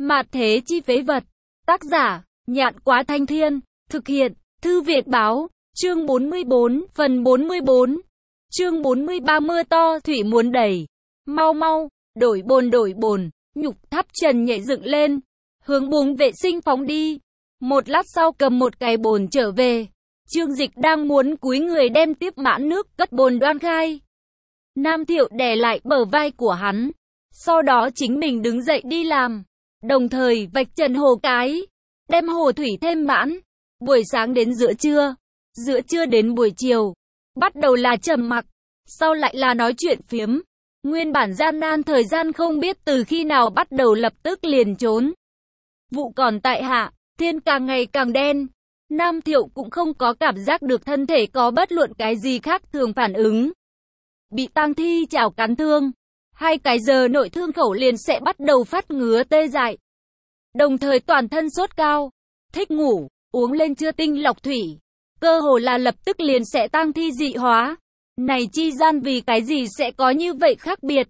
Mạt thế chi phế vật. Tác giả, Nhạn Quá Thanh Thiên. Thực hiện, Thư Việt Báo. Chương 44, phần 44. Chương 43 mưa to, thủy muốn đầy. Mau mau, đổi bồn. Nhục Tháp Trần nhảy dựng lên, hướng buồng vệ sinh phóng đi. Một lát sau cầm một cái bồn trở về. Trương Dịch đang muốn cúi người đem tiếp mãn nước cất bồn đoan khai. Nam Thiệu đè lại bờ vai của hắn. Sau đó chính mình đứng dậy đi làm. Đồng thời vạch trần hồ cái. Đem hồ thủy thêm mãn. Buổi sáng đến giữa trưa đến buổi chiều. Bắt đầu là trầm mặc. Sau lại là nói chuyện phiếm. Nguyên bản gian nan thời gian không biết từ khi nào bắt đầu lập tức liền trốn. Vụ còn tại hạ, thiên càng ngày càng đen. Nam Thiệu cũng không có cảm giác được thân thể có bất luận cái gì khác thường phản ứng. Bị tang thi chảo cắn thương. 2 cái giờ nội thương khẩu liền sẽ bắt đầu phát ngứa tê dại. Đồng thời toàn thân sốt cao. Thích ngủ, uống lên chưa tinh lọc thủy. Cơ hồ là lập tức liền sẽ tang thi dị hóa. Này chi gian vì cái gì sẽ có như vậy khác biệt?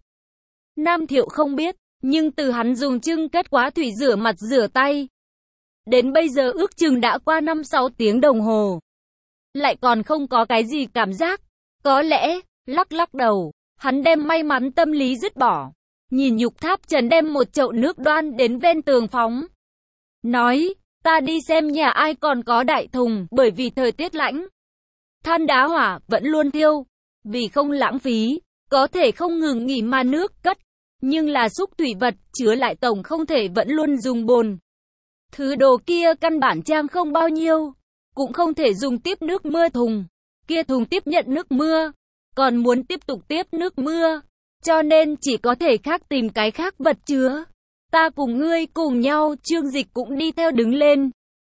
Nam Thiệu không biết, nhưng từ hắn dùng chưng cất quá thủy rửa mặt rửa tay. Đến bây giờ ước chừng đã qua 5-6 tiếng đồng hồ. Lại còn không có cái gì cảm giác. Có lẽ, lắc đầu, hắn đem may mắn tâm lý dứt bỏ. Nhìn Nhục Tháp Trần đem một chậu nước đoan đến ven tường phóng. Nói, ta đi xem nhà ai còn có đại thùng, bởi vì thời tiết lạnh. Than đá hỏa vẫn luôn thiêu. Vì không lãng phí, có thể không ngừng nghỉ mà nước cất. Nhưng là xúc thủy vật, chứa lại tổng không thể vẫn luôn dùng bồn. Thứ đồ kia căn bản trang không bao nhiêu. Cũng không thể dùng tiếp nước mưa thùng. Kia thùng tiếp nhận nước mưa. Còn muốn tiếp tục tiếp nước mưa. Cho nên chỉ có thể khác tìm cái khác vật chứa. Ta cùng ngươi cùng nhau, Trương Dịch cũng đi theo đứng lên.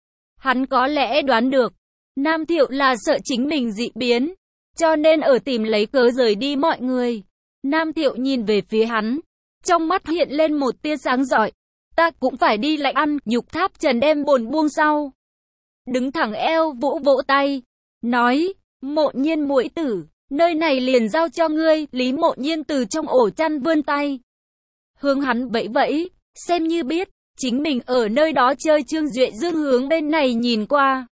Hắn có lẽ đoán được. Nam Thiệu là sợ chính mình dị biến. Cho nên ở tìm lấy cớ rời đi mọi người. Nam Thiệu nhìn về phía hắn. Trong mắt hiện lên một tia sáng rọi. Ta cũng phải đi lại ăn. Nhục Tháp Trần đem bồn buông sau. Đứng thẳng eo vỗ vỗ tay. Nói, Mộ Nhiên muội tử, nơi này liền giao cho ngươi. Lý Mộ Nhiên từ trong ổ chăn vươn tay. Hướng hắn vẫy vẫy, xem như biết. Chính mình ở nơi đó chơi. Trương Duệ Dương hướng bên này nhìn qua.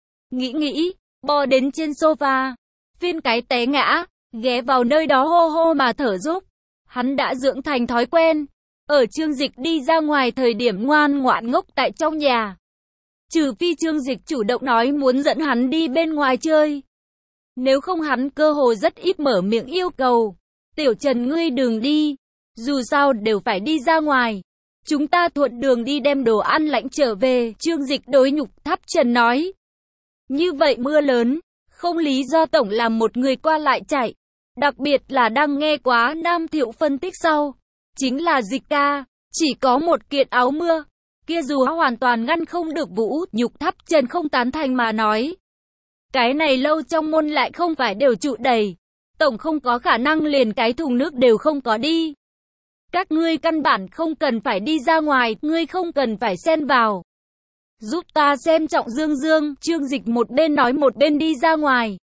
Nghĩ, bò đến trên sofa. Phiên cái té ngã, ghé vào nơi đó hô hô mà thở dốc. Hắn đã dưỡng thành thói quen. Ở Trương Dịch đi ra ngoài thời điểm ngoan ngoãn ngốc tại trong nhà. Trừ phi Trương Dịch chủ động nói muốn dẫn hắn đi bên ngoài chơi. Nếu không hắn cơ hồ rất ít mở miệng yêu cầu. Tiểu Trần ngươi đừng đi. Dù sao đều phải đi ra ngoài. Chúng ta thuận đường đi đem đồ ăn lạnh trở về. Trương Dịch đối Nhục Tháp Trần nói. Như vậy mưa lớn. Không lý do tổng làm một người qua lại chạy. Đặc biệt là đang nghe quá Nam Thiệu phân tích sau. Chính là Dịch ca. Chỉ có một kiện áo mưa. Kia dù hoàn toàn ngăn không được Vũ. Nhục Tháp Trần không tán thành mà nói. Cái này lâu trong môn lại không phải đều trụ đầy. Tổng không có khả năng liền cái thùng nước đều không có đi. Các ngươi căn bản không cần phải đi ra ngoài. Ngươi không cần phải xen vào. Giúp ta xem trọng Dương. Trương Dịch một bên nói một bên đi ra ngoài.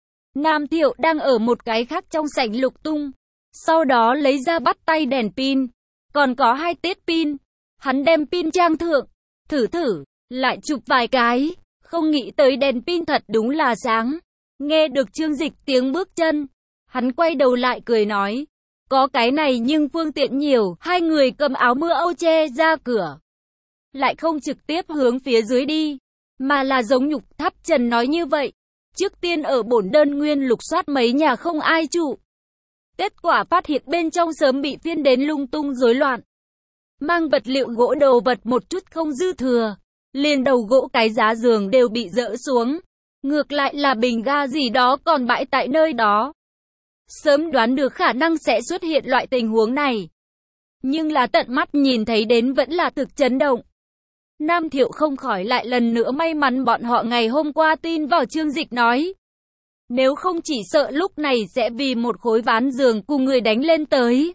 Nam Thiệu đang ở một cái khác trong sảnh lục tung. Sau đó lấy ra bắt tay đèn pin. Còn có 2 tiết pin. Hắn đem pin trang thượng. Thử. Lại chụp vài cái. Không nghĩ tới đèn pin thật đúng là sáng. Nghe được Trương Dịch tiếng bước chân. Hắn quay đầu lại cười nói. Có cái này nhưng phương tiện nhiều. 2 người cầm áo mưa Âu che ra cửa. Lại không trực tiếp hướng phía dưới đi. Mà là giống Nhục Tháp Trần nói như vậy. Trước tiên ở bổn đơn nguyên lục soát mấy nhà không ai trụ. Kết quả phát hiện bên trong sớm bị phiên đến lung tung rối loạn. Mang vật liệu gỗ đồ vật một chút không dư thừa. Liền đầu gỗ cái giá giường đều bị dỡ xuống. Ngược lại là bình ga gì đó còn bãi tại nơi đó. Sớm đoán được khả năng sẽ xuất hiện loại tình huống này. Nhưng là tận mắt nhìn thấy đến vẫn là thực chấn động. Nam Thiệu không khỏi lại lần nữa may mắn bọn họ ngày hôm qua tin vào Trương Dịch nói. Nếu không chỉ sợ lúc này sẽ vì một khối ván giường cùng người đánh lên tới.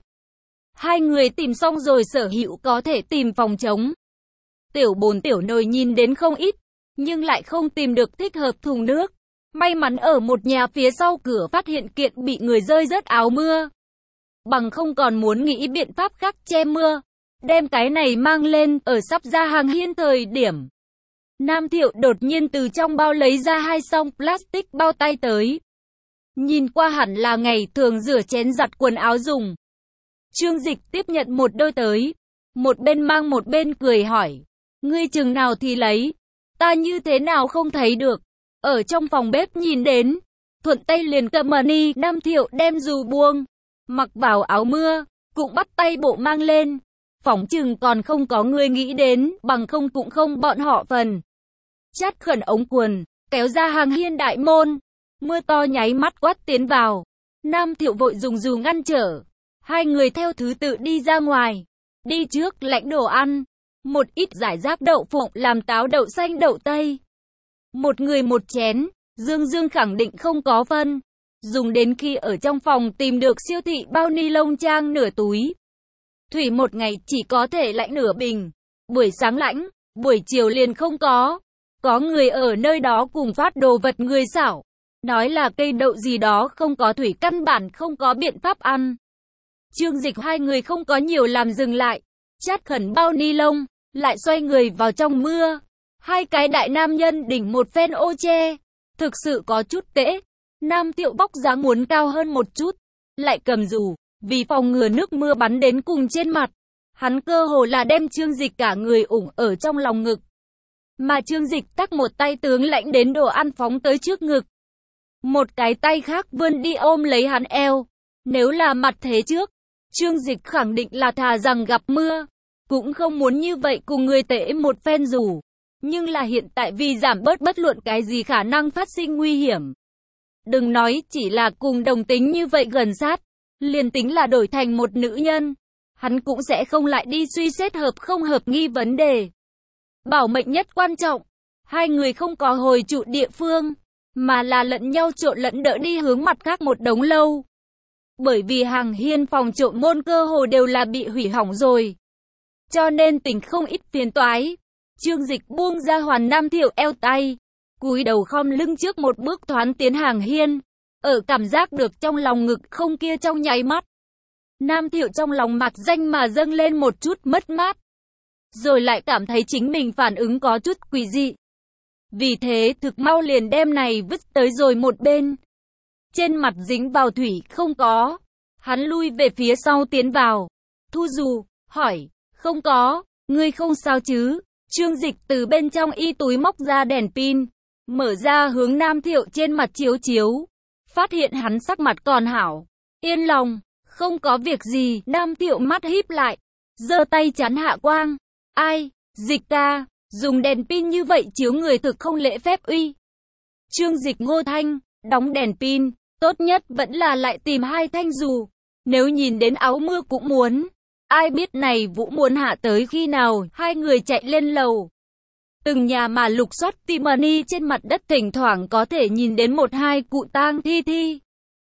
2 người tìm xong rồi sở hữu có thể tìm phòng trống. Tiểu bồn tiểu nồi nhìn đến không ít, nhưng lại không tìm được thích hợp thùng nước. May mắn ở một nhà phía sau cửa phát hiện kiện bị người rơi rớt áo mưa. Bằng không còn muốn nghĩ biện pháp khác che mưa. đem cái này mang lên, ở sắp ra hàng hiên thời điểm. Nam Thiệu đột nhiên từ trong bao lấy ra 2 song plastic bao tay tới. Nhìn qua hẳn là ngày thường rửa chén giặt quần áo dùng. Trương Dịch tiếp nhận một đôi tới. Một bên mang một bên cười hỏi. Ngươi chừng nào thì lấy. Ta như thế nào không thấy được. Ở trong phòng bếp nhìn đến. Thuận tay liền cầm money. Nam Thiệu đem dù buông. Mặc vào áo mưa. Cũng bắt tay bộ mang lên. Phỏng chừng còn không có người nghĩ đến. Bằng không cũng không bọn họ phần. Chát khẩn ống quần. Kéo ra hàng hiên đại môn. Mưa to nháy mắt quát tiến vào. Nam Thiệu vội dùng dù ngăn trở. Hai người theo thứ tự đi ra ngoài. Đi trước lãnh đồ ăn. Một ít giải rác đậu phộng làm táo đậu xanh đậu tây. Một người một chén. Dương khẳng định không có phân. Dùng đến khi ở trong phòng tìm được siêu thị bao ni lông trang nửa túi. Thủy một ngày chỉ có thể lãnh nửa bình. Buổi sáng lãnh, buổi chiều liền không có. Có người ở nơi đó cùng phát đồ vật người xảo. Nói là cây đậu gì đó không có thủy căn bản không có biện pháp ăn. Trương Dịch hai người không có nhiều làm dừng lại. Chát khẩn bao ni lông, lại xoay người vào trong mưa. Hai cái đại nam nhân đỉnh một phen ô che. Thực sự có chút tễ. Nam Thiệu vóc dáng muốn cao hơn một chút. Lại cầm dù, vì phòng ngừa nước mưa bắn đến cùng trên mặt. Hắn cơ hồ là đem Trương Dịch cả người ủng ở trong lòng ngực. Mà Trương Dịch tắc một tay tướng lãnh đến đồ ăn phóng tới trước ngực. Một cái tay khác vươn đi ôm lấy hắn eo. Nếu là mặt thế trước, Trương Dịch khẳng định là thà rằng gặp mưa. Cũng không muốn như vậy cùng người tệ một phen dù. Nhưng là hiện tại vì giảm bớt bất luận cái gì khả năng phát sinh nguy hiểm. Đừng nói chỉ là cùng đồng tính như vậy gần sát. Liền tính là đổi thành một nữ nhân. Hắn cũng sẽ không lại đi suy xét hợp không hợp nghi vấn đề. Bảo mệnh nhất quan trọng. Hai người không có hồi trụ địa phương. Mà là lẫn nhau trộn lẫn đỡ đi hướng mặt khác một đống lâu. Bởi vì hàng hiên phòng trộm môn cơ hồ đều là bị hủy hỏng rồi. Cho nên tỉnh không ít phiền toái. Trương Dịch buông ra Hoàn Nam Thiệu eo tay. Cúi đầu khom lưng trước một bước thoáng tiến hàng hiên. Ở cảm giác được trong lòng ngực không kia trong nháy mắt. Nam Thiệu trong lòng mạc danh mà dâng lên một chút mất mát. Rồi lại cảm thấy chính mình phản ứng có chút quỷ dị. Vì thế thực mau liền đem này vứt tới rồi một bên. Trên mặt dính vào thủy không có. Hắn lui về phía sau tiến vào. Thu dù, hỏi, không có, ngươi không sao chứ? Trương Dịch từ bên trong y túi móc ra đèn pin. Mở ra hướng Nam Thiệu trên mặt chiếu chiếu. Phát hiện hắn sắc mặt còn hảo. Yên lòng, không có việc gì. Nam Thiệu mắt híp lại. Giơ tay chắn hạ quang. Ai, Dịch ca, dùng đèn pin như vậy chiếu người thực không lễ phép uy. Trương Dịch ngô thanh, đóng đèn pin. Tốt nhất vẫn là lại tìm 2 thanh dù. Nếu nhìn đến áo mưa cũng muốn. Ai biết này Vũ muốn hạ tới khi nào. Hai người chạy lên lầu. Từng nhà mà lục soát Timony trên mặt đất thỉnh thoảng có thể nhìn đến 1-2 cụ tang thi.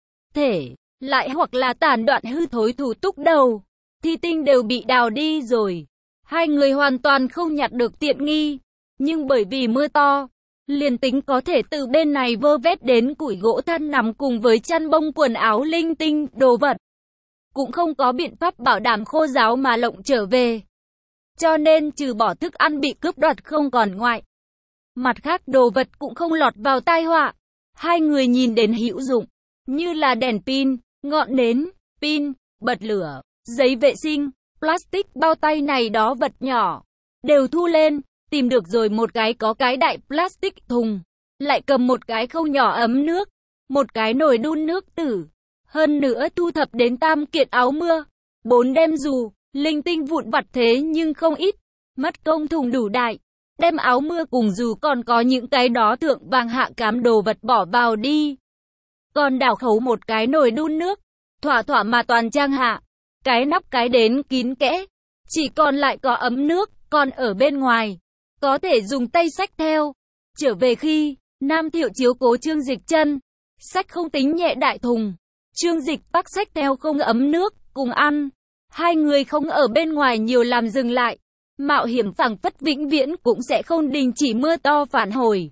Thể, lại hoặc là tàn đoạn hư thối thủ túc đầu. Thi tinh đều bị đào đi rồi. Hai người hoàn toàn không nhặt được tiện nghi. Nhưng bởi vì mưa to, liền tính có thể từ bên này vơ vét đến củi gỗ than nằm cùng với chăn bông quần áo linh tinh, đồ vật. Cũng không có biện pháp bảo đảm khô ráo mà lộng trở về. Cho nên trừ bỏ thức ăn bị cướp đoạt không còn ngoại. Mặt khác đồ vật cũng không lọt vào tai họa. Hai người nhìn đến hữu dụng, như là đèn pin, ngọn nến, pin, bật lửa, giấy vệ sinh, plastic bao tay này đó vật nhỏ. Đều thu lên, tìm được rồi một cái có cái đại plastic thùng. Lại cầm một cái khâu nhỏ ấm nước, một cái nồi đun nước tử. Hơn nữa thu thập đến 3 kiện áo mưa, 4 đem dù, linh tinh vụn vặt thế nhưng không ít. Mất công thùng đủ đại, đem áo mưa cùng dù còn có những cái đó thượng vàng hạ cám đồ vật bỏ vào đi. Còn đảo khấu một cái nồi đun nước, thỏa mà toàn trang hạ. Cái nắp cái đến kín kẽ, chỉ còn lại có ấm nước, còn ở bên ngoài. Có thể dùng tay xách theo. Trở về khi, Nam Thiệu chiếu cố Trương Dịch chân. Xách không tính nhẹ đại thùng. Trương Dịch bắc xách theo không ấm nước, cùng ăn. Hai người không ở bên ngoài nhiều làm dừng lại. Mạo hiểm phảng phất vĩnh viễn cũng sẽ không đình chỉ mưa to phản hồi.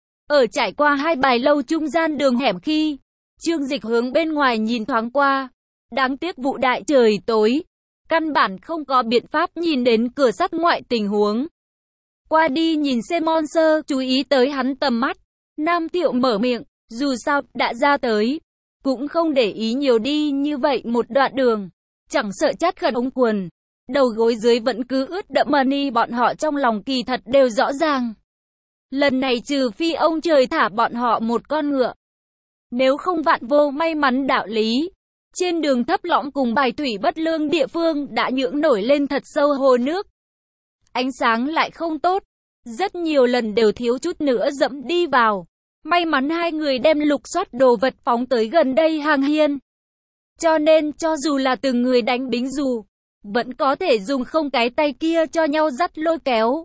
Ở trải qua 2 bài lâu trung gian đường hẻm khi, Trương Dịch hướng bên ngoài nhìn thoáng qua. Đáng tiếc vụ đại trời tối. căn bản không có biện pháp nhìn đến cửa sắt ngoại tình huống. Qua đi nhìn xem Monster, chú ý tới hắn tầm mắt. Nam Thiệu mở miệng, dù sao, đã ra tới. Cũng không để ý nhiều đi như vậy một đoạn đường. Chẳng sợ chát khẩn ống quần. Đầu gối dưới vẫn cứ ướt đẫm money, bọn họ trong lòng kỳ thật đều rõ ràng. Lần này trừ phi ông trời thả bọn họ một con ngựa. Nếu không vạn vô may mắn đạo lý. Trên đường thấp lõm cùng bài thủy bất lương địa phương đã nhưỡng nổi lên thật sâu hồ nước. Ánh sáng lại không tốt. Rất nhiều lần đều thiếu chút nữa dẫm đi vào. May mắn hai người đem lục soát đồ vật phóng tới gần đây hàng hiên. Cho nên cho dù là từng người đánh bính dù, vẫn có thể dùng không cái tay kia cho nhau dắt lôi kéo.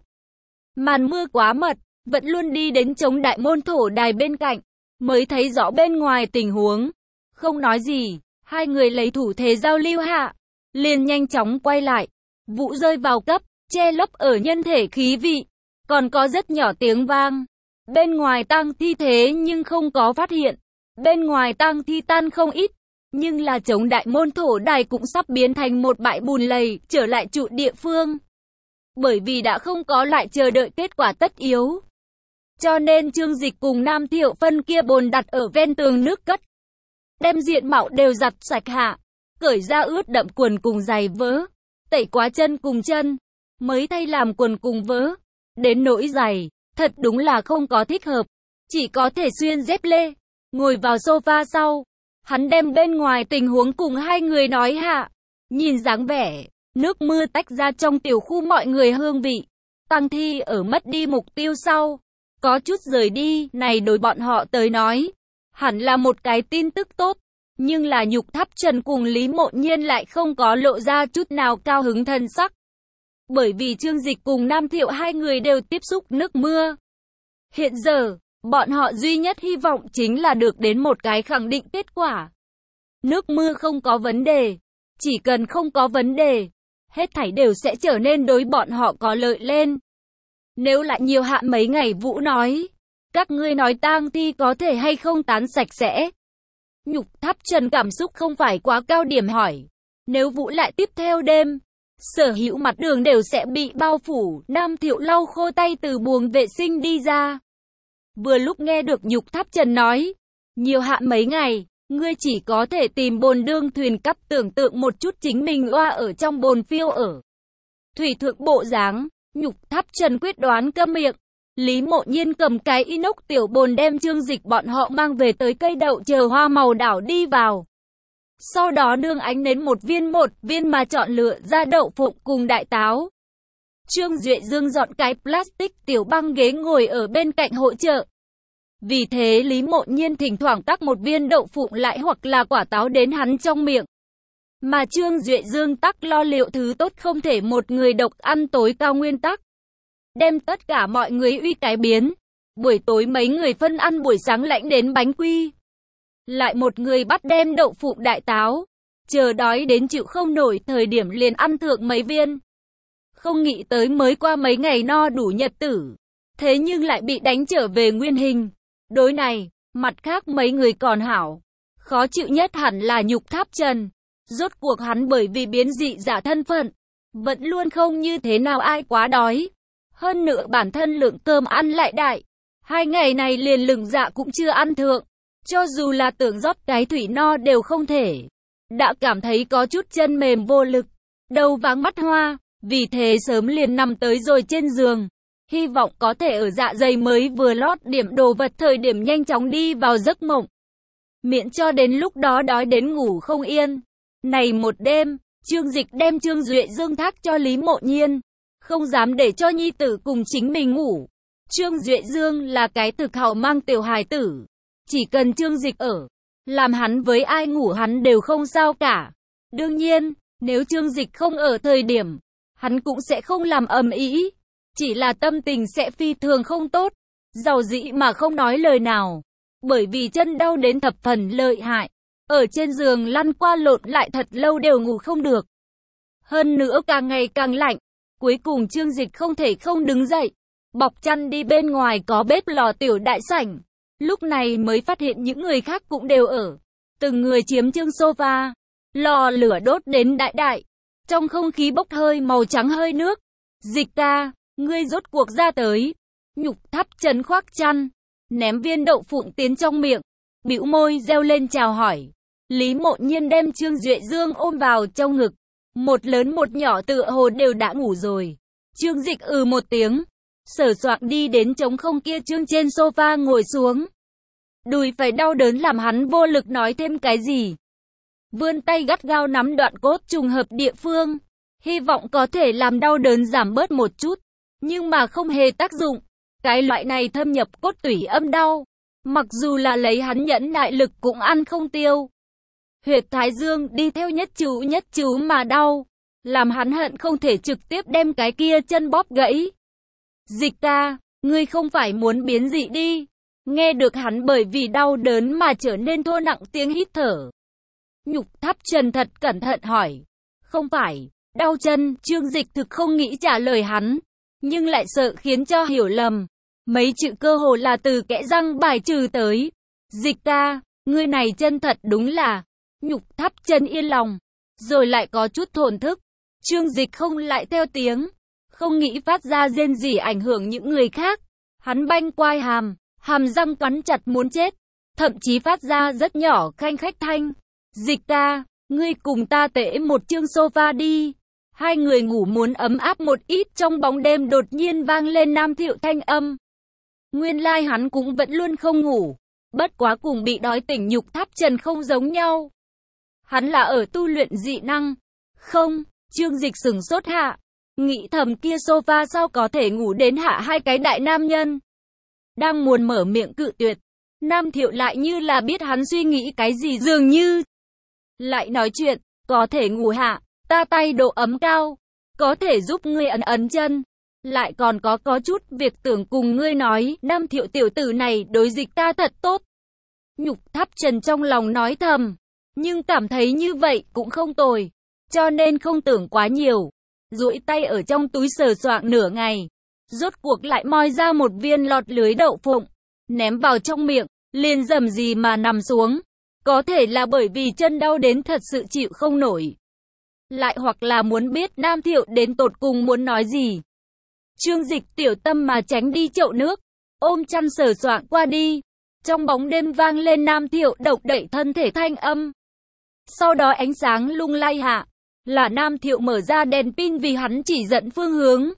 Màn mưa quá mật, vẫn luôn đi đến chống đại môn thổ đài bên cạnh, mới thấy rõ bên ngoài tình huống. Không nói gì, hai người lấy thủ thế giao lưu hạ, liền nhanh chóng quay lại. Vũ rơi vào cấp, che lấp ở nhân thể khí vị, còn có rất nhỏ tiếng vang. Bên ngoài tang thi thế nhưng không có phát hiện. Bên ngoài tang thi tan không ít, nhưng là chống đại môn thổ đài cũng sắp biến thành một bãi bùn lầy, trở lại trụ địa phương. Bởi vì đã không có lại chờ đợi kết quả tất yếu. Cho nên Trương Dịch cùng Nam Thiệu phân kia bồn đặt ở ven tường nước cất. Đem diện mạo đều giặt sạch hạ, cởi ra ướt đậm quần cùng giày vớ, tẩy quá chân cùng chân, mới thay làm quần cùng vớ. Đến nỗi giày, thật đúng là không có thích hợp, chỉ có thể xuyên dép lê. Ngồi vào sofa sau, hắn đem bên ngoài tình huống cùng hai người nói hạ. Nhìn dáng vẻ, nước mưa tách ra trong tiểu khu mọi người hương vị. Tang thi ở mất đi mục tiêu sau, có chút rời đi, này đối bọn họ tới nói, hẳn là một cái tin tức tốt. Nhưng là Nhục Tháp Trần cùng Lý Mộ Nhiên lại không có lộ ra chút nào cao hứng thần sắc. Bởi vì Trương Dịch cùng Nam Thiệu hai người đều tiếp xúc nước mưa. Hiện giờ, bọn họ duy nhất hy vọng chính là được đến một cái khẳng định kết quả. Nước mưa không có vấn đề. Chỉ cần không có vấn đề, hết thảy đều sẽ trở nên đối bọn họ có lợi lên. Nếu lại nhiều hạn mấy ngày, Vũ nói, các ngươi nói tang thi có thể hay không tán sạch sẽ. Nhục Tháp Trần cảm xúc không phải quá cao điểm hỏi. Nếu Vũ lại tiếp theo đêm, sở hữu mặt đường đều sẽ bị bao phủ. Nam Thiệu lau khô tay từ buồng vệ sinh đi ra. Vừa lúc nghe được Nhục Tháp Trần nói, nhiều hạn mấy ngày, ngươi chỉ có thể tìm bồn đương thuyền cắp, tưởng tượng một chút chính mình oa ở trong bồn phiêu ở thủy thượng bộ dáng. Nhục Tháp Trần quyết đoán câm miệng. Lý Mộ Nhiên cầm cái inox tiểu bồn đem Trương Dịch bọn họ mang về tới cây đậu chờ hoa màu đảo đi vào. Sau đó nương ánh nến một viên mà chọn lựa ra đậu phụng cùng đại táo. Trương Duệ Dương dọn cái plastic tiểu băng ghế ngồi ở bên cạnh hỗ trợ. Vì thế Lý Mộ Nhiên thỉnh thoảng tắc một viên đậu phụng lại hoặc là quả táo đến hắn trong miệng. Mà Trương Duệ Dương tắc lo liệu thứ tốt không thể một người độc ăn tối cao nguyên tắc. Đem tất cả mọi người uy cái biến. Buổi tối mấy người phân ăn, buổi sáng lãnh đến bánh quy. Lại một người bắt đem đậu phụng đại táo. Chờ đói đến chịu không nổi thời điểm liền ăn thượng mấy viên. Không nghĩ tới mới qua mấy ngày no đủ nhật tử. Thế nhưng lại bị đánh trở về nguyên hình. Đối này, mặt khác mấy người còn hảo. Khó chịu nhất hẳn là Nhục Tháp Trần. Rốt cuộc hắn bởi vì biến dị giả thân phận, vẫn luôn không như thế nào ai quá đói. Hơn nữa bản thân lượng cơm ăn lại đại. 2 ngày này liền lửng dạ cũng chưa ăn thượng. Cho dù là tưởng rót cái thủy no đều không thể. Đã cảm thấy có chút chân mềm vô lực, đầu váng mắt hoa. Vì thế sớm liền nằm tới rồi trên giường. Hy vọng có thể ở dạ dày mới vừa lót điểm đồ vật thời điểm nhanh chóng đi vào giấc mộng. Miễn cho đến lúc đó đói đến ngủ không yên. Này một đêm, Trương Dịch đem Trương Duệ Dương thác cho Lý Mộ Nhiên. Không dám để cho nhi tử cùng chính mình ngủ. Trương Duệ Dương là cái thực hảo mang tiểu hài tử. Chỉ cần Trương Dịch ở, làm hắn với ai ngủ hắn đều không sao cả. Đương nhiên, nếu Trương Dịch không ở thời điểm, hắn cũng sẽ không làm ầm ĩ. Chỉ là tâm tình sẽ phi thường không tốt. Giàu dĩ mà không nói lời nào. Bởi vì chân đau đến thập phần lợi hại. Ở trên giường lăn qua lộn lại thật lâu đều ngủ không được. Hơn nữa càng ngày càng lạnh. Cuối cùng Trương Dịch không thể không đứng dậy. Bọc chăn đi bên ngoài có bếp lò tiểu đại sảnh. Lúc này mới phát hiện những người khác cũng đều ở. Từng người chiếm trương sofa. Lò lửa đốt đến đại đại. Trong không khí bốc hơi màu trắng hơi nước. Dịch ca, ngươi rốt cuộc ra tới. Nhục Tháp Trần khoác chăn, ném viên đậu phụng tiến trong miệng, bĩu môi reo lên chào hỏi. Lý Mộ Nhiên đem Trương Duệ Dương ôm vào trong ngực. Một lớn một nhỏ tựa hồ đều đã ngủ rồi. Trương Dịch một tiếng, sờ soạng đi đến trống không kia trương trên sofa ngồi xuống. Đùi phải đau đớn làm hắn vô lực nói thêm cái gì. Vươn tay gắt gao nắm đoạn cốt trùng hợp địa phương, hy vọng có thể làm đau đớn giảm bớt một chút, nhưng mà không hề tác dụng. Cái loại này thâm nhập cốt tủy âm đau, mặc dù là lấy hắn nhẫn nại lực cũng ăn không tiêu. Huyệt thái dương đi theo nhất chú mà đau, làm hắn hận không thể trực tiếp đem cái kia chân bóp gãy. Dịch ca, ngươi không phải muốn biến dị đi. Nghe được hắn bởi vì đau đớn mà trở nên thô nặng tiếng hít thở. Nhục Tháp Trần thật cẩn thận hỏi. Không phải, đau chân, Trương Dịch thực không nghĩ trả lời hắn, nhưng lại sợ khiến cho hiểu lầm. Mấy chữ cơ hồ là từ kẽ răng bài trừ tới. Dịch ca, ngươi này chân thật đúng là. Nhục Tháp Trần yên lòng, rồi lại có chút thổn thức. Trương Dịch không lại theo tiếng, không nghĩ phát ra rên rỉ ảnh hưởng những người khác. Hắn banh quai hàm răng cắn chặt muốn chết, thậm chí phát ra rất nhỏ khanh khách thanh. Dịch ca, ngươi cùng ta tễ một chương sofa đi. Hai người ngủ muốn ấm áp một ít. Trong bóng đêm đột nhiên vang lên Nam Thiệu thanh âm. Nguyên lai hắn cũng vẫn luôn không ngủ, bất quá cùng bị đói tỉnh Nhục Tháp Trần không giống nhau. Hắn là ở tu luyện dị năng. Không, Trương Dịch sừng sốt hạ, nghĩ thầm kia sofa sao có thể ngủ đến hạ hai cái đại nam nhân. Đang muốn mở miệng cự tuyệt, Nam Thiệu lại như là biết hắn suy nghĩ cái gì dường như. Lại nói chuyện, có thể ngủ hạ, ta tay độ ấm cao, có thể giúp ngươi ấn chân. Lại còn có chút việc tưởng cùng ngươi nói, Nam Thiệu tiểu tử này đối Dịch ta thật tốt. Nhục Tháp Trần trong lòng nói thầm, nhưng cảm thấy như vậy cũng không tồi, cho nên không tưởng quá nhiều. Duỗi tay ở trong túi sờ soạng nửa ngày, rốt cuộc lại moi ra một viên lọt lưới đậu phụng, ném vào trong miệng, liền rầm gì mà nằm xuống. Có thể là bởi vì chân đau đến thật sự chịu không nổi. Lại hoặc là muốn biết Nam Thiệu đến tột cùng muốn nói gì. Trương Dịch tiểu tâm mà tránh đi chậu nước, ôm chăn sờ soạng qua đi. Trong bóng đêm vang lên Nam Thiệu động đậy thân thể thanh âm. Sau đó ánh sáng lung lay hạ, là Nam Thiệu mở ra đèn pin vì hắn chỉ dẫn phương hướng.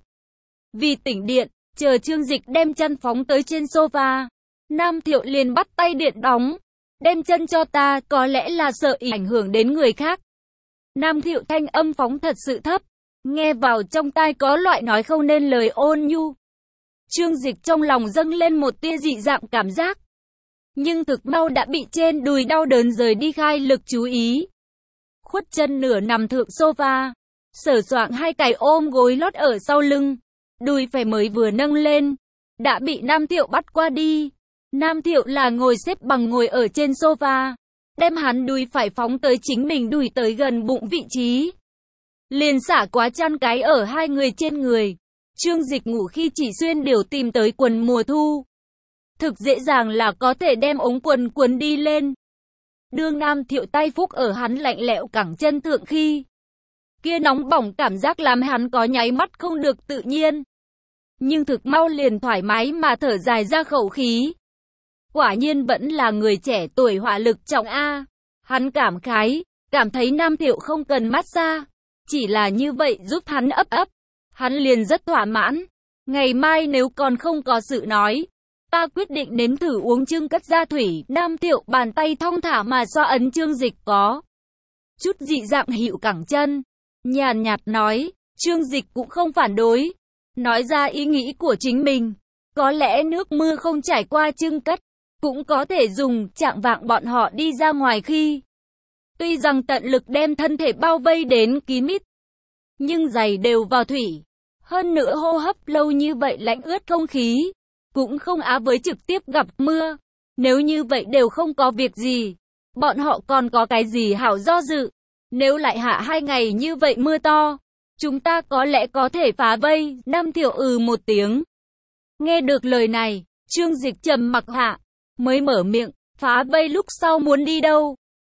Vì tỉnh điện, chờ Trương Dịch đem chân phóng tới trên sofa, Nam Thiệu liền bắt tay điện đóng. Đem chân cho ta, có lẽ là sợ ảnh hưởng đến người khác. Nam Thiệu thanh âm phóng thật sự thấp, nghe vào trong tai có loại nói không nên lời ôn nhu. Trương Dịch trong lòng dâng lên một tia dị dạng cảm giác, nhưng thực mau đã bị trên đùi đau đớn rời đi khai lực chú ý. Khuất chân nửa nằm thượng sofa, sờ soạng hai cái ôm gối lót ở sau lưng, đùi phải mới vừa nâng lên, đã bị Nam Thiệu bắt qua đi. Nam Thiệu là ngồi xếp bằng ngồi ở trên sofa, đem hắn đùi phải phóng tới chính mình đùi tới gần bụng vị trí. Liền xả quá chăn cái ở hai người trên người. Trương Dịch ngủ khi chỉ xuyên điều tìm tới quần mùa thu. Thực dễ dàng là có thể đem ống quần quấn đi lên. Đương Nam Thiệu tay phúc ở hắn lạnh lẽo cẳng chân thượng khi, kia nóng bỏng cảm giác làm hắn có nháy mắt không được tự nhiên. Nhưng thực mau liền thoải mái mà thở dài ra khẩu khí. Quả nhiên vẫn là người trẻ tuổi hỏa lực trọng a. Hắn cảm khái, cảm thấy Nam Thiệu không cần massage, chỉ là như vậy giúp hắn ấp. Hắn liền rất thỏa mãn. Ngày mai nếu còn không có sự nói, ta quyết định nếm thử uống Trương cất ra thủy. Nam Thiệu bàn tay thong thả mà xoa ấn Trương Dịch có chút dị dạng hiệu cẳng chân, nhàn nhạt nói. Trương Dịch cũng không phản đối, nói ra ý nghĩ của chính mình. Có lẽ nước mưa không trải qua Trương cất, cũng có thể dùng chạng vạng bọn họ đi ra ngoài khi. Tuy rằng tận lực đem thân thể bao vây đến kín mít, nhưng giày đều vào thủy. Hơn nữa hô hấp lâu như vậy lạnh ướt không khí, cũng không á với trực tiếp gặp mưa. Nếu như vậy đều không có việc gì, bọn họ còn có cái gì hảo do dự. Nếu lại hạ 2 ngày như vậy mưa to, chúng ta có lẽ có thể phá vây. Nam Thiệu một tiếng. Nghe được lời này, Trương Dịch trầm mặc hạ, mới mở miệng, phá vây lúc sau muốn đi đâu?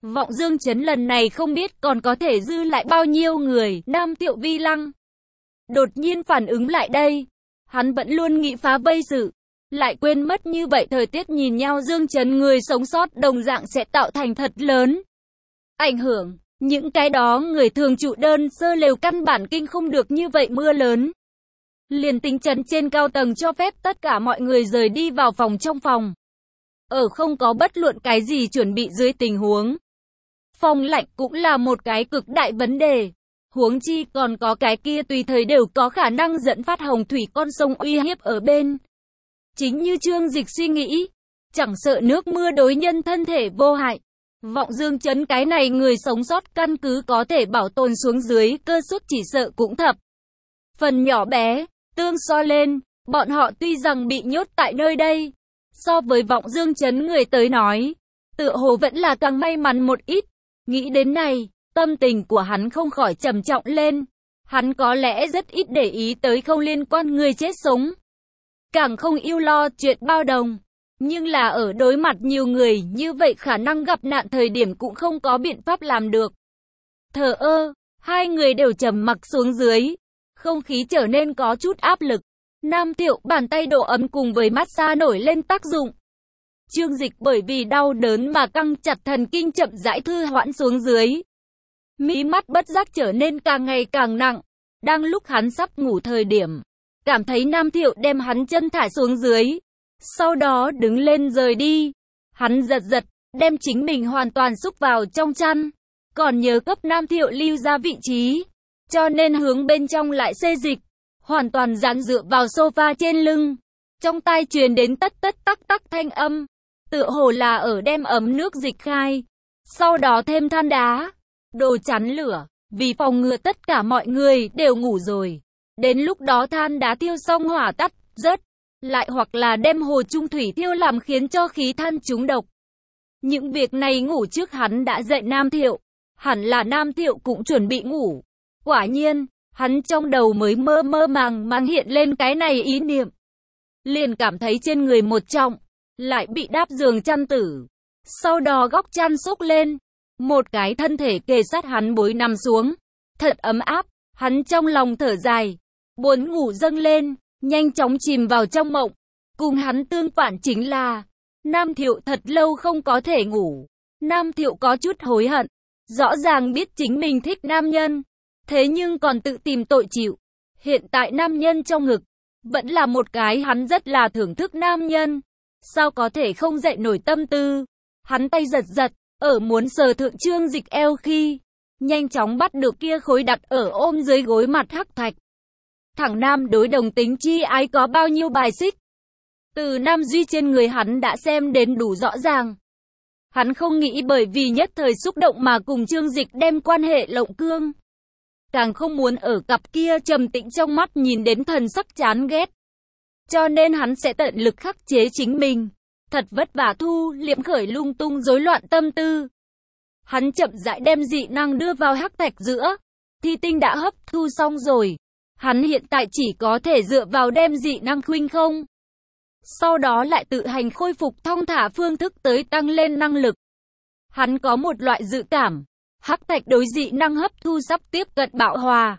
Vọng Dương Trấn lần này không biết còn có thể dư lại bao nhiêu người. Nam Thiệu Vi Lăng đột nhiên phản ứng lại đây. Hắn vẫn luôn nghĩ phá vây sự, lại quên mất như vậy thời tiết nhìn nhau Dương Trấn người sống sót đồng dạng sẽ tạo thành thật lớn ảnh hưởng. Những cái đó người thường trụ đơn sơ lều căn bản kinh không được như vậy mưa lớn. Liền tính trấn trên cao tầng cho phép tất cả mọi người rời đi vào phòng trong phòng. Ở không có bất luận cái gì chuẩn bị dưới tình huống. Phòng lạnh cũng là một cái cực đại vấn đề. Huống chi còn có cái kia tùy thời đều có khả năng dẫn phát hồng thủy con sông uy hiếp ở bên. Chính như Trương Dịch suy nghĩ, chẳng sợ nước mưa đối nhân thân thể vô hại. Vọng Dương Trấn cái này người sống sót căn cứ có thể bảo tồn xuống dưới cơ suất chỉ sợ cũng thập phần nhỏ bé. Tương so lên, bọn họ tuy rằng bị nhốt tại nơi đây, so với Vọng Dương Trấn người tới nói, tựa hồ vẫn là càng may mắn một ít. Nghĩ đến này, tâm tình của hắn không khỏi trầm trọng lên. Hắn có lẽ rất ít để ý tới không liên quan người chết sống, càng không yêu lo chuyện bao đồng. Nhưng là ở đối mặt nhiều người như vậy khả năng gặp nạn thời điểm cũng không có biện pháp làm được. Thờ ơ, hai người đều trầm mặc xuống dưới. Không khí trở nên có chút áp lực. Nam Thiệu bàn tay độ ấm cùng với massage nổi lên tác dụng. Trương Dịch bởi vì đau đớn mà căng chặt thần kinh chậm rãi thư hoãn xuống dưới. Mí mắt bất giác trở nên càng ngày càng nặng. Đang lúc hắn sắp ngủ thời điểm, cảm thấy Nam Thiệu đem hắn chân thả xuống dưới. Sau đó đứng lên rời đi. Hắn giật giật, đem chính mình hoàn toàn xúc vào trong chăn. Còn nhớ cấp Nam Thiệu lưu ra vị trí, cho nên hướng bên trong lại xê dịch. Hoàn toàn dán dựa vào sofa trên lưng. Trong tai truyền đến tất tất tắc tắc thanh âm. Tựa hồ là ở đem ấm nước dịch khai. Sau đó thêm than đá. Đồ chắn lửa. Vì phòng ngừa tất cả mọi người đều ngủ rồi. Đến lúc đó than đá thiêu xong hỏa tắt, rớt. Lại hoặc là đem hồ trung thủy thiêu làm khiến cho khí than trúng độc. Những việc này ngủ trước hắn đã dạy Nam Thiệu. Hẳn là Nam Thiệu cũng chuẩn bị ngủ. Quả nhiên, hắn trong đầu mới mơ mơ màng hiện lên cái này ý niệm. Liền cảm thấy trên người một trọng, lại bị đáp giường chăn tử. Sau đó góc chăn xốc lên. Một cái thân thể kề sát hắn bối nằm xuống. Thật ấm áp, hắn trong lòng thở dài. Buồn ngủ dâng lên, nhanh chóng chìm vào trong mộng. Cùng hắn tương phản chính là, Nam Thiệu thật lâu không có thể ngủ. Nam Thiệu có chút hối hận. Rõ ràng biết chính mình thích nam nhân, thế nhưng còn tự tìm tội chịu. Hiện tại nam nhân trong ngực, vẫn là một cái hắn rất là thưởng thức nam nhân. Sao có thể không dậy nổi tâm tư. Hắn tay giật giật, ở muốn sờ thượng Trương Dịch eo khi, nhanh chóng bắt được kia khối đặt ở ôm dưới gối mặt hắc thạch. Thằng nam đối đồng tính chi ái có bao nhiêu bài xích. Từ Nam Duy trên người hắn đã xem đến đủ rõ ràng. Hắn không nghĩ bởi vì nhất thời xúc động mà cùng Trương Dịch đem quan hệ lộng cương. Càng không muốn ở cặp kia trầm tĩnh trong mắt nhìn đến thần sắc chán ghét. Cho nên hắn sẽ tận lực khắc chế chính mình. Thật vất vả thu liệm khởi lung tung rối loạn tâm tư. Hắn chậm rãi đem dị năng đưa vào hắc thạch giữa. Thi tinh đã hấp thu xong rồi. Hắn hiện tại chỉ có thể dựa vào đem dị năng khuynh không. Sau đó lại tự hành khôi phục thong thả phương thức tới tăng lên năng lực. Hắn có một loại dự cảm. Hắc thạch đối dị năng hấp thu sắp tiếp cận bão hòa.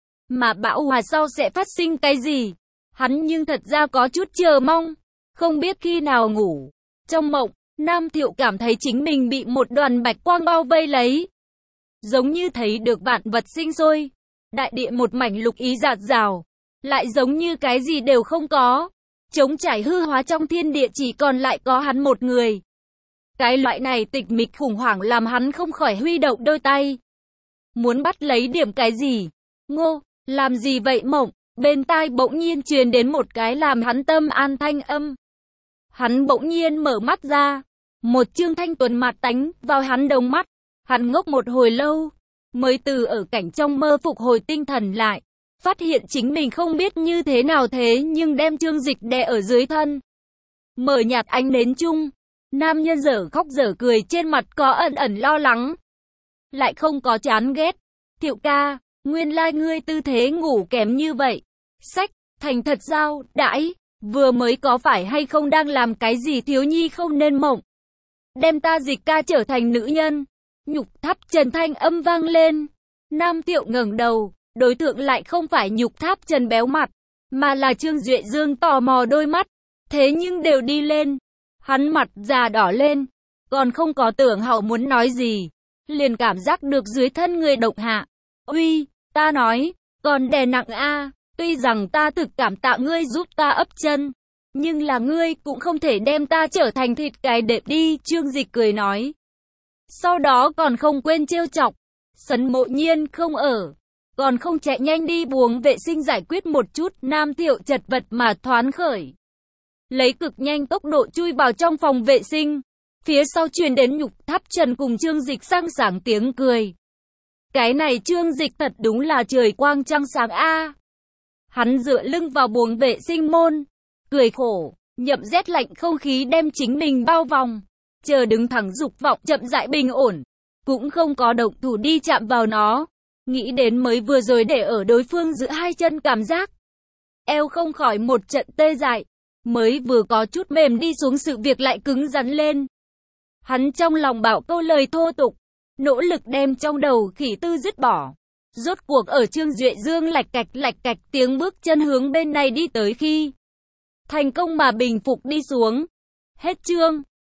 Mà bão hòa sau sẽ phát sinh cái gì? Hắn nhưng thật ra có chút chờ mong. Không biết khi nào ngủ. Trong mộng, Nam Thiệu cảm thấy chính mình bị một đoàn bạch quang bao vây lấy. Giống như thấy được vạn vật sinh sôi. Đại địa một mảnh lục ý rạt rào. Lại giống như cái gì đều không có. Trống trải hư hóa trong thiên địa chỉ còn lại có hắn một người. Cái loại này tịch mịch khủng hoảng làm hắn không khỏi huy động đôi tay. Muốn bắt lấy điểm cái gì? Ngô, làm gì vậy mộng? Bên tai bỗng nhiên truyền đến một cái làm hắn tâm an thanh âm. Hắn bỗng nhiên mở mắt ra. Một trương thanh tuấn mặt tánh vào hắn đồng mắt. Hắn ngốc một hồi lâu. Mới từ ở cảnh trong mơ phục hồi tinh thần lại. Phát hiện chính mình không biết như thế nào thế nhưng đem Trương Dịch đè ở dưới thân. Mở nhạt ánh nến chung. Nam nhân dở khóc dở cười trên mặt có ẩn ẩn lo lắng. Lại không có chán ghét. Thiệu ca, nguyên lai ngươi tư thế ngủ kém như vậy. Sách, thành thật giao, đãi, vừa mới có phải hay không đang làm cái gì thiếu nhi không nên mộng. Đem ta Dịch ca trở thành nữ nhân. Nhục Tháp Trần thanh âm vang lên. Nam Tiệu ngẩng đầu, đối tượng lại không phải Nhục Tháp Trần béo mặt, mà là Trương Duệ Dương tò mò đôi mắt. Thế nhưng đều đi lên. Hắn mặt già đỏ lên, còn không có tưởng hậu muốn nói gì, liền cảm giác được dưới thân người động hạ. Uy, ta nói, còn đè nặng a, tuy rằng ta thực cảm tạ ngươi giúp ta ấp chân, nhưng là ngươi cũng không thể đem ta trở thành thịt cái đệm đi, Trương Dịch cười nói. Sau đó còn không quên trêu chọc, Sấn Mộ Nhiên không ở, còn không chạy nhanh đi buồng vệ sinh giải quyết một chút, Nam Thiệu chật vật mà thoán khởi. Lấy cực nhanh tốc độ chui vào trong phòng vệ sinh, phía sau truyền đến Nhục Tháp Trần cùng Trương Dịch sang sảng tiếng cười. Cái này Trương Dịch thật đúng là trời quang trăng sáng a. Hắn dựa lưng vào buồng vệ sinh môn, cười khổ, nhậm rét lạnh không khí đem chính mình bao vòng, chờ đứng thẳng dục vọng chậm rãi bình ổn, cũng không có động thủ đi chạm vào nó. Nghĩ đến mới vừa rồi để ở đối phương giữa hai chân cảm giác, eo không khỏi một trận tê dại, mới vừa có chút mềm đi xuống sự việc lại cứng rắn lên. Hắn trong lòng bảo câu lời thô tục, nỗ lực đem trong đầu khỉ tư dứt bỏ. Rốt cuộc ở Trương Duệ Dương lạch cạch tiếng bước chân hướng bên này đi tới khi thành công mà bình phục đi xuống. Hết chương.